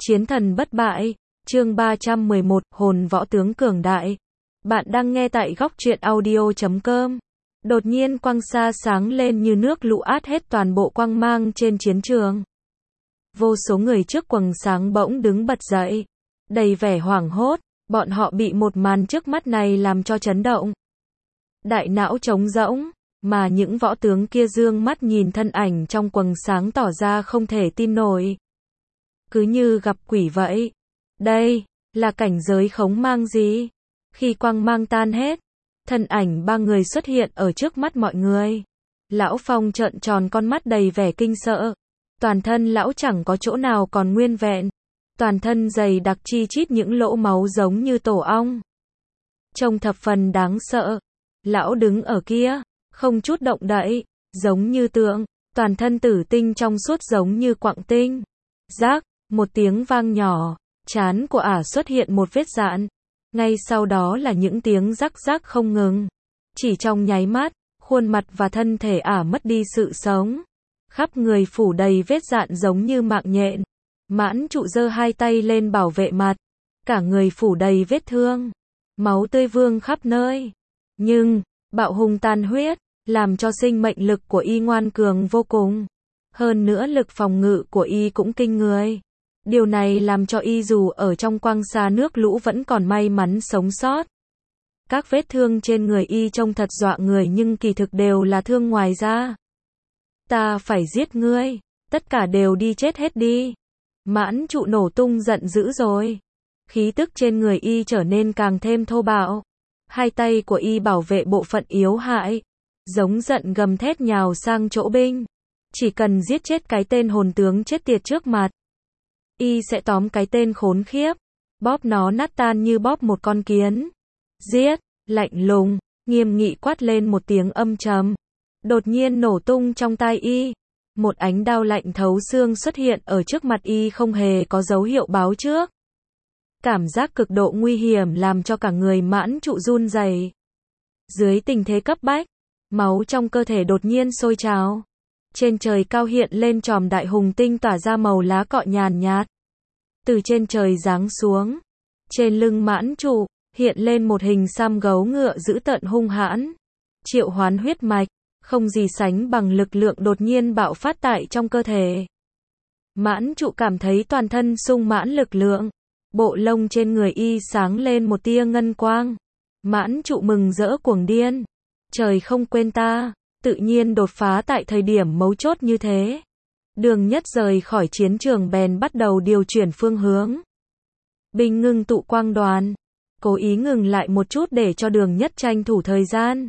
Chiến thần bất bại, chương 311, hồn võ tướng cường đại. Bạn đang nghe tại góc truyện audio.com. Đột nhiên quang sa sáng lên như nước lũ át hết toàn bộ quang mang trên chiến trường. Vô số người trước quầng sáng bỗng đứng bật dậy. Đầy vẻ hoảng hốt, bọn họ bị một màn trước mắt này làm cho chấn động. Đại não trống rỗng, mà những võ tướng kia dương mắt nhìn thân ảnh trong quầng sáng tỏ ra không thể tin nổi. Cứ như gặp quỷ vậy. Đây, là cảnh giới khống mang gì? Khi quang mang tan hết, thân ảnh ba người xuất hiện ở trước mắt mọi người. Lão Phong trợn tròn con mắt đầy vẻ kinh sợ. Toàn thân lão chẳng có chỗ nào còn nguyên vẹn. Toàn thân dày đặc chi chít những lỗ máu giống như tổ ong. Trông thập phần đáng sợ. Lão đứng ở kia, không chút động đậy, giống như tượng, toàn thân tử tinh trong suốt giống như quặng tinh. Rác, một tiếng vang nhỏ, trán của ả xuất hiện một vết dạn. Ngay sau đó là những tiếng rắc rắc không ngừng. Chỉ trong nháy mắt, khuôn mặt và thân thể ả mất đi sự sống. Khắp người phủ đầy vết dạn giống như mạng nhện. Mãn Trụ giơ hai tay lên bảo vệ mặt. Cả người phủ đầy vết thương. Máu tươi vương khắp nơi. Nhưng, bạo hùng tàn huyết, làm cho sinh mệnh lực của y ngoan cường vô cùng. Hơn nữa lực phòng ngự của y cũng kinh người. Điều này làm cho y dù ở trong quang sa nước lũ vẫn còn may mắn sống sót. Các vết thương trên người y trông thật dọa người nhưng kỳ thực đều là thương ngoài da. Ta phải giết ngươi, tất cả đều đi chết hết đi. Mãn Trụ nổ tung giận dữ rồi. Khí tức trên người y trở nên càng thêm thô bạo. Hai tay của y bảo vệ bộ phận yếu hại. Giống giận gầm thét nhào sang chỗ binh. Chỉ cần giết chết cái tên hồn tướng chết tiệt trước mặt. Y sẽ tóm cái tên khốn khiếp. Bóp nó nát tan như bóp một con kiến. Giết, lạnh lùng, nghiêm nghị quát lên một tiếng âm trầm. Đột nhiên nổ tung trong tai y. Một ánh đao lạnh thấu xương xuất hiện ở trước mặt y không hề có dấu hiệu báo trước. Cảm giác cực độ nguy hiểm làm cho cả người Mãn Trụ run rẩy. Dưới tình thế cấp bách, máu trong cơ thể đột nhiên sôi trào. Trên trời cao hiện lên chòm đại hùng tinh tỏa ra màu lá cọ nhàn nhạt. Từ trên trời giáng xuống. Trên lưng Mãn Trụ, hiện lên một hình xăm gấu ngựa dữ tợn hung hãn. Triệu hoán huyết mạch, không gì sánh bằng lực lượng đột nhiên bạo phát tại trong cơ thể. Mãn Trụ cảm thấy toàn thân sung mãn lực lượng. Bộ lông trên người y sáng lên một tia ngân quang. Mãn Trụ mừng rỡ cuồng điên. Trời không quên ta, tự nhiên đột phá tại thời điểm mấu chốt như thế. Đường Nhất rời khỏi chiến trường bèn bắt đầu điều chuyển phương hướng. Binh ngưng tụ quang đoàn. Cố ý ngừng lại một chút để cho Đường Nhất tranh thủ thời gian.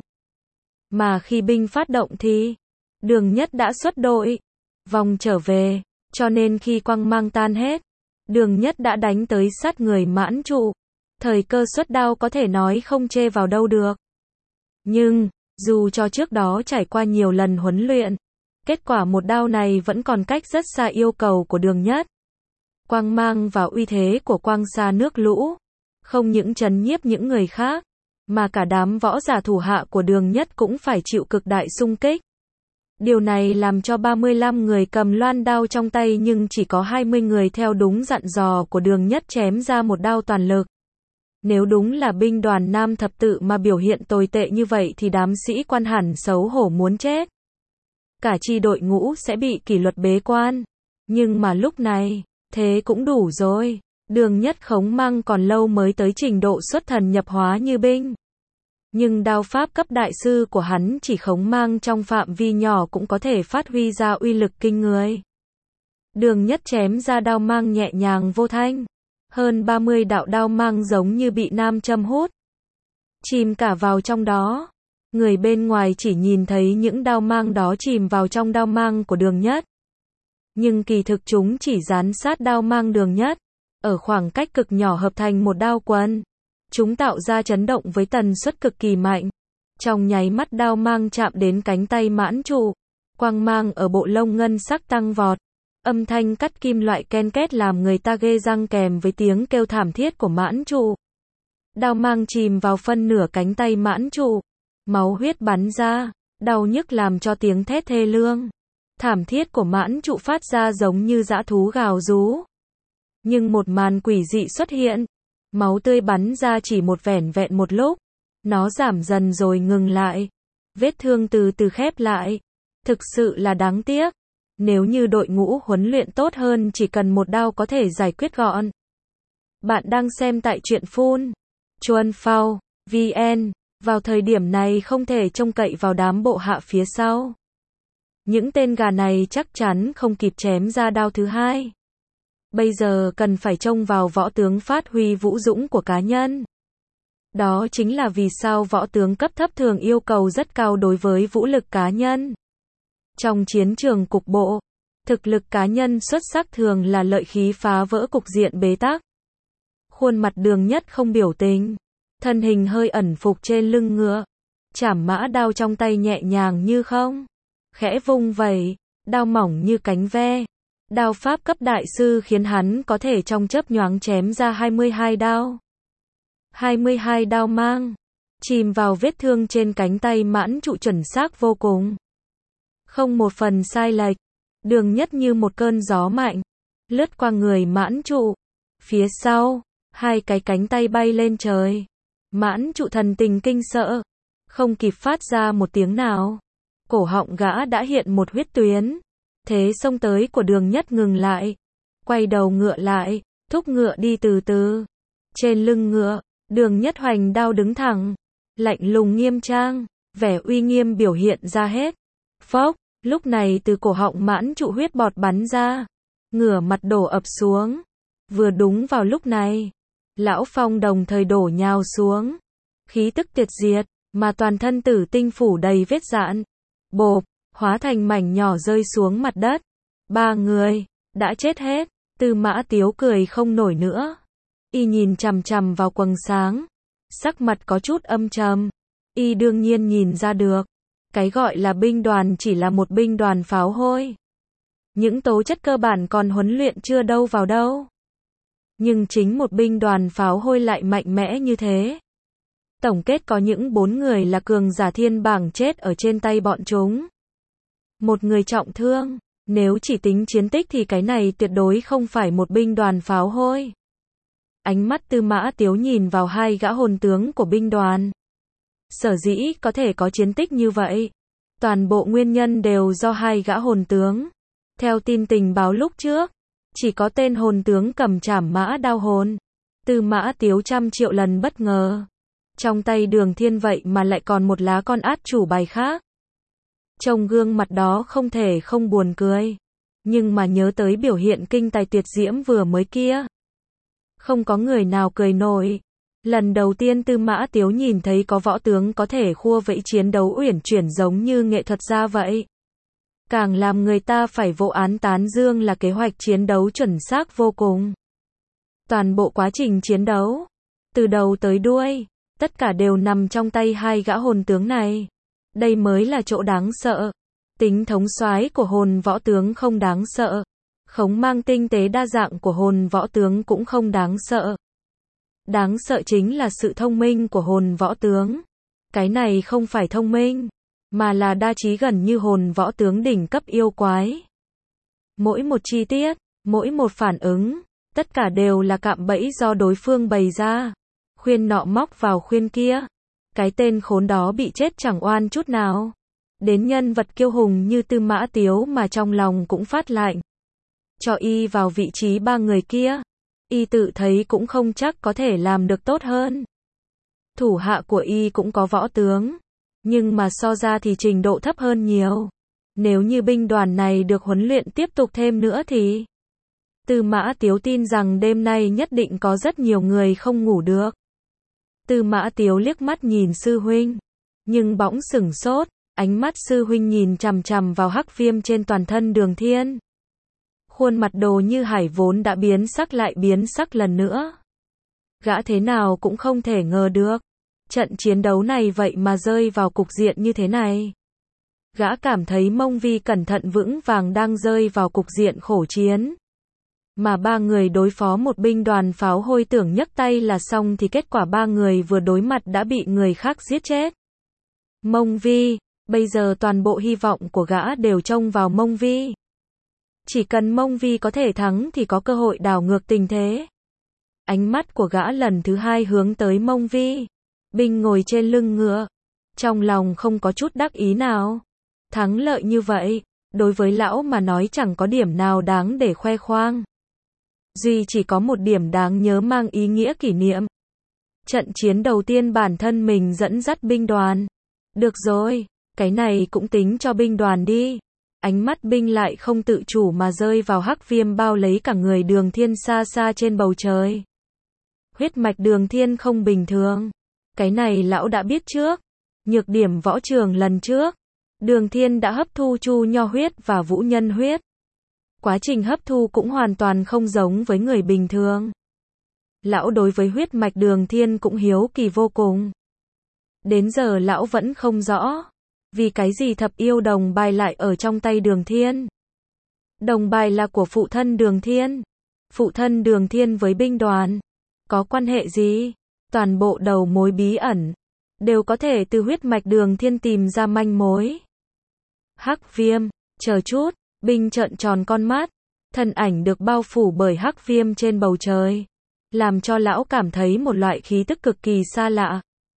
Mà khi binh phát động thì, Đường Nhất đã xuất đội. Vòng trở về, cho nên khi quang mang tan hết, Đường Nhất đã đánh tới sát người Mãn Trụ. Thời cơ xuất đao có thể nói không chê vào đâu được. Nhưng, dù cho trước đó trải qua nhiều lần huấn luyện, kết quả một đao này vẫn còn cách rất xa yêu cầu của Đường Nhất. Quang mang và uy thế của quang sa nước lũ, không những trấn nhiếp những người khác, mà cả đám võ giả thủ hạ của Đường Nhất cũng phải chịu cực đại xung kích. Điều này làm cho 35 người cầm loan đao trong tay nhưng chỉ có 20 người theo đúng dặn dò của Đường Nhất chém ra một đao toàn lực. Nếu đúng là binh đoàn Nam Thập Tự mà biểu hiện tồi tệ như vậy thì đám sĩ quan hẳn xấu hổ muốn chết. Cả chi đội ngũ sẽ bị kỷ luật bế quan. Nhưng mà lúc này, thế cũng đủ rồi. Đường Nhất khống mang còn lâu mới tới trình độ xuất thần nhập hóa như binh. Nhưng đao pháp cấp đại sư của hắn chỉ khống mang trong phạm vi nhỏ cũng có thể phát huy ra uy lực kinh người. Đường Nhất chém ra đao mang nhẹ nhàng vô thanh. Hơn 30 đạo đao mang giống như bị nam châm hút. Chìm cả vào trong đó. Người bên ngoài chỉ nhìn thấy những đao mang đó chìm vào trong đao mang của Đường Nhất. Nhưng kỳ thực chúng chỉ dán sát đao mang Đường Nhất. Ở khoảng cách cực nhỏ hợp thành một đao quần. Chúng tạo ra chấn động với tần suất cực kỳ mạnh. Trong nháy mắt đao mang chạm đến cánh tay Mãn Trụ. Quang mang ở bộ lông ngân sắc tăng vọt. Âm thanh cắt kim loại ken két làm người ta ghê răng kèm với tiếng kêu thảm thiết của Mãn Trụ. Đao mang chìm vào phân nửa cánh tay Mãn Trụ. Máu huyết bắn ra, đau nhức làm cho tiếng thét thê lương. Thảm thiết của Mãn Trụ phát ra giống như dã thú gào rú. Nhưng một màn quỷ dị xuất hiện. Máu tươi bắn ra chỉ vẻn vẹn một lúc. Nó giảm dần rồi ngừng lại. Vết thương từ từ khép lại. Thực sự là đáng tiếc. Nếu như đội ngũ huấn luyện tốt hơn chỉ cần một đao có thể giải quyết gọn. Bạn đang xem tại truyện phun. Chuan Phao, VN. Vào thời điểm này không thể trông cậy vào đám bộ hạ phía sau. Những tên gà này chắc chắn không kịp chém ra đao thứ hai. Bây giờ cần phải trông vào võ tướng phát huy vũ dũng của cá nhân. Đó chính là vì sao võ tướng cấp thấp thường yêu cầu rất cao đối với vũ lực cá nhân. Trong chiến trường cục bộ, thực lực cá nhân xuất sắc thường là lợi khí phá vỡ cục diện bế tắc. Khuôn mặt Đường Nhất không biểu tình, thân hình hơi ẩn phục trên lưng ngựa, chảm mã đao trong tay nhẹ nhàng như không, khẽ vung vẩy, đao mỏng như cánh ve. Đao pháp cấp đại sư khiến hắn có thể trong chớp nhoáng chém ra 22 đao. 22 đao mang, chìm vào vết thương trên cánh tay Mãn Trụ chuẩn xác vô cùng. Không một phần sai lệch, Đường Nhất như một cơn gió mạnh, lướt qua người Mãn Trụ. Phía sau, hai cái cánh tay bay lên trời. Mãn Trụ thần tình kinh sợ, không kịp phát ra một tiếng nào. Cổ họng gã đã hiện một huyết tuyến. Thế xông tới của Đường Nhất ngừng lại, quay đầu ngựa lại, thúc ngựa đi từ từ. Trên lưng ngựa, Đường Nhất hoành đao đứng thẳng, lạnh lùng nghiêm trang, vẻ uy nghiêm biểu hiện ra hết. Phốc, lúc này từ cổ họng Mãn Trụ huyết bọt bắn ra, ngửa mặt đổ ập xuống. Vừa đúng vào lúc này, Lão Phong đồng thời đổ nhào xuống, khí tức tuyệt diệt, mà toàn thân tử tinh phủ đầy vết rạn. Bộp, hóa thành mảnh nhỏ rơi xuống mặt đất. Ba người đã chết hết. Tư Mã Tiếu cười không nổi nữa. Y nhìn chằm chằm vào quầng sáng, sắc mặt có chút âm trầm. Y đương nhiên nhìn ra được, cái gọi là binh đoàn chỉ là một binh đoàn pháo hôi. Những tố chất cơ bản còn huấn luyện chưa đâu vào đâu. Nhưng chính một binh đoàn pháo hôi lại mạnh mẽ như thế. Tổng kết có những 4 người là cường giả thiên bảng chết ở trên tay bọn chúng. Một người trọng thương, nếu chỉ tính chiến tích thì cái này tuyệt đối không phải một binh đoàn pháo hôi. Ánh mắt Tư Mã Tiếu nhìn vào hai gã hồn tướng của binh đoàn. Sở dĩ có thể có chiến tích như vậy, toàn bộ nguyên nhân đều do hai gã hồn tướng. Theo tin tình báo lúc trước, chỉ có tên hồn tướng cầm trảm mã đao hồn. Tư Mã Tiếu trăm triệu lần bất ngờ. Trong tay Đường Thiên vậy mà lại còn một lá con át chủ bài khác. Trông gương mặt đó không thể không buồn cười. Nhưng mà nhớ tới biểu hiện kinh tài tuyệt diễm vừa mới kia, không có người nào cười nổi. Lần đầu tiên Tư Mã Tiếu nhìn thấy có võ tướng có thể khua vẫy chiến đấu uyển chuyển giống như nghệ thuật gia vậy. Càng làm người ta phải vô án tán dương là kế hoạch chiến đấu chuẩn xác vô cùng. Toàn bộ quá trình chiến đấu, từ đầu tới đuôi, tất cả đều nằm trong tay hai gã hồn tướng này. Đây mới là chỗ đáng sợ. Tính thống soái của hồn võ tướng không đáng sợ. Khống mang tinh tế đa dạng của hồn võ tướng cũng không đáng sợ. Đáng sợ chính là sự thông minh của hồn võ tướng. Cái này không phải thông minh, mà là đa trí gần như hồn võ tướng đỉnh cấp yêu quái. Mỗi một chi tiết, mỗi một phản ứng, tất cả đều là cạm bẫy do đối phương bày ra. Khuyên nọ móc vào khuyên kia. Cái tên khốn đó bị chết chẳng oan chút nào. Đến nhân vật kiêu hùng như Tư Mã Tiếu mà trong lòng cũng phát lạnh. Cho y vào vị trí ba người kia, y tự thấy cũng không chắc có thể làm được tốt hơn. Thủ hạ của y cũng có võ tướng, nhưng mà so ra thì trình độ thấp hơn nhiều. Nếu như binh đoàn này được huấn luyện tiếp tục thêm nữa thì Tư Mã Tiếu tin rằng đêm nay nhất định có rất nhiều người không ngủ được. Tư Mã Tiếu liếc mắt nhìn sư huynh, nhưng bỗng sửng sốt, ánh mắt sư huynh nhìn chằm chằm vào hắc viêm trên toàn thân Đường Thiên. Khuôn mặt Đồ Như Hải vốn đã biến sắc lại biến sắc lần nữa. Gã thế nào cũng không thể ngờ được, trận chiến đấu này vậy mà rơi vào cục diện như thế này. Gã cảm thấy Mông Vi cẩn thận vững vàng đang rơi vào cục diện khổ chiến. Mà ba người đối phó một binh đoàn pháo hôi tưởng nhấc tay là xong thì kết quả ba người vừa đối mặt đã bị người khác giết chết. Mông Vi, bây giờ toàn bộ hy vọng của gã đều trông vào Mông Vi. Chỉ cần Mông Vi có thể thắng thì có cơ hội đảo ngược tình thế. Ánh mắt của gã lần thứ hai hướng tới Mông Vi. Binh ngồi trên lưng ngựa. Trong lòng không có chút đắc ý nào. Thắng lợi như vậy, đối với lão mà nói chẳng có điểm nào đáng để khoe khoang. Duy chỉ có một điểm đáng nhớ mang ý nghĩa kỷ niệm. Trận chiến đầu tiên bản thân mình dẫn dắt binh đoàn. Được rồi, cái này cũng tính cho binh đoàn đi. Ánh mắt binh lại không tự chủ mà rơi vào hắc viêm bao lấy cả người Đường Thiên xa xa trên bầu trời. Huyết mạch Đường Thiên không bình thường. Cái này lão đã biết trước. Nhược điểm võ trường lần trước, Đường Thiên đã hấp thu Chu Nho huyết và Vũ Nhân huyết. Quá trình hấp thu cũng hoàn toàn không giống với người bình thường. Lão đối với huyết mạch Đường Thiên cũng hiếu kỳ vô cùng. Đến giờ lão vẫn không rõ, vì cái gì thập yêu đồng bài lại ở trong tay Đường Thiên. Đồng bài là của phụ thân Đường Thiên. Phụ thân Đường Thiên với binh đoàn có quan hệ gì? Toàn bộ đầu mối bí ẩn đều có thể từ huyết mạch Đường Thiên tìm ra manh mối. Hắc viêm, chờ chút, binh trợn tròn con mắt, thân ảnh được bao phủ bởi hắc viêm trên bầu trời, làm cho lão cảm thấy một loại khí tức cực kỳ xa lạ.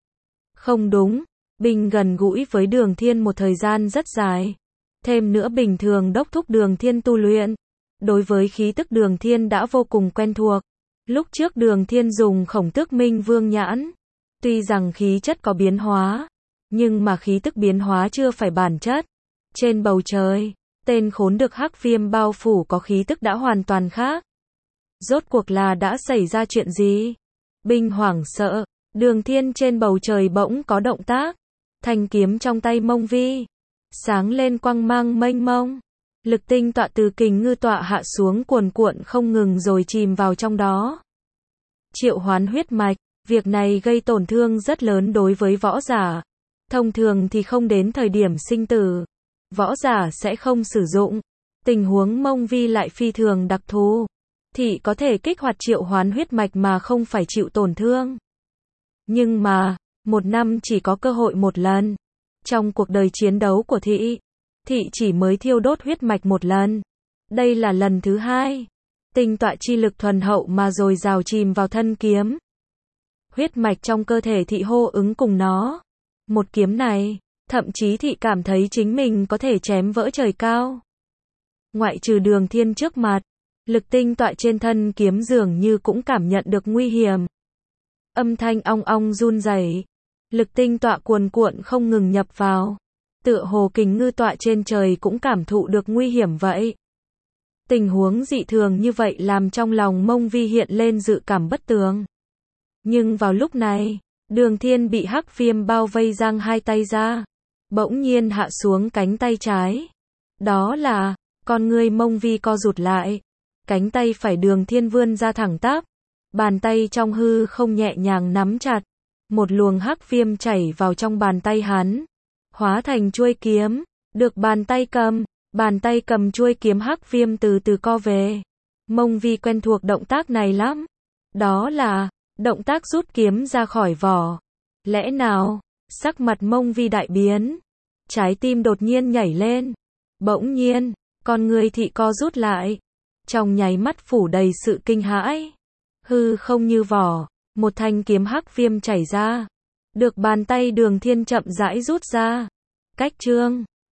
Không đúng, binh gần gũi với Đường Thiên một thời gian rất dài. Thêm nữa bình thường đốc thúc Đường Thiên tu luyện. Đối với khí tức Đường Thiên đã vô cùng quen thuộc. Lúc trước Đường Thiên dùng Khổng Tước Minh Vương nhãn. Tuy rằng khí chất có biến hóa, nhưng mà khí tức biến hóa chưa phải bản chất. Trên bầu trời, tên khốn được hắc viêm bao phủ có khí tức đã hoàn toàn khác. Rốt cuộc là đã xảy ra chuyện gì? Binh hoảng sợ, Đường Thiên trên bầu trời bỗng có động tác. Thanh kiếm trong tay Mông Vi sáng lên quang mang mênh mông. Lực tinh tọa từ kình ngư tọa hạ xuống cuồn cuộn không ngừng rồi chìm vào trong đó. Triệu hoán huyết mạch, việc này gây tổn thương rất lớn đối với võ giả. Thông thường thì không đến thời điểm sinh tử, võ giả sẽ không sử dụng. Tình huống Mông Vi lại phi thường đặc thù, thì có thể kích hoạt triệu hoán huyết mạch mà không phải chịu tổn thương. Nhưng mà, một năm chỉ có cơ hội một lần. Trong cuộc đời chiến đấu của thị chỉ mới thiêu đốt huyết mạch một lần. Đây là lần thứ hai. Tinh tọa chi lực thuần hậu mà rồi dào chìm vào thân kiếm. Huyết mạch trong cơ thể thị hô ứng cùng nó. Một kiếm này, thậm chí thị cảm thấy chính mình có thể chém vỡ trời cao. Ngoại trừ Đường Thiên trước mặt, lực tinh tọa trên thân kiếm dường như cũng cảm nhận được nguy hiểm. Âm thanh ong ong run rẩy, lực tinh tọa cuồn cuộn không ngừng nhập vào. Tựa hồ kình ngư tọa trên trời cũng cảm thụ được nguy hiểm vậy. Tình huống dị thường như vậy làm trong lòng Mông Vi hiện lên dự cảm bất tường. Nhưng vào lúc này, Đường Thiên bị hắc viêm bao vây giang hai tay ra, bỗng nhiên hạ xuống cánh tay trái. Đó là, con ngươi Mông Vi co rụt lại. Cánh tay phải Đường Thiên vươn ra thẳng tắp, bàn tay trong hư không nhẹ nhàng nắm chặt. Một luồng hắc viêm chảy vào trong bàn tay hắn, hóa thành chuôi kiếm, được bàn tay cầm chuôi kiếm hắc viêm từ từ co về. Mông Vi quen thuộc động tác này lắm. Đó là động tác rút kiếm ra khỏi vỏ. Lẽ nào? Sắc mặt Mông Vi đại biến, trái tim đột nhiên nhảy lên. Bỗng nhiên, con người thị co rút lại, trong nháy mắt phủ đầy sự kinh hãi. Hư không như vỏ, một thanh kiếm hắc viêm chảy ra, được bàn tay Đường Thiên chậm rãi rút ra. Cách chương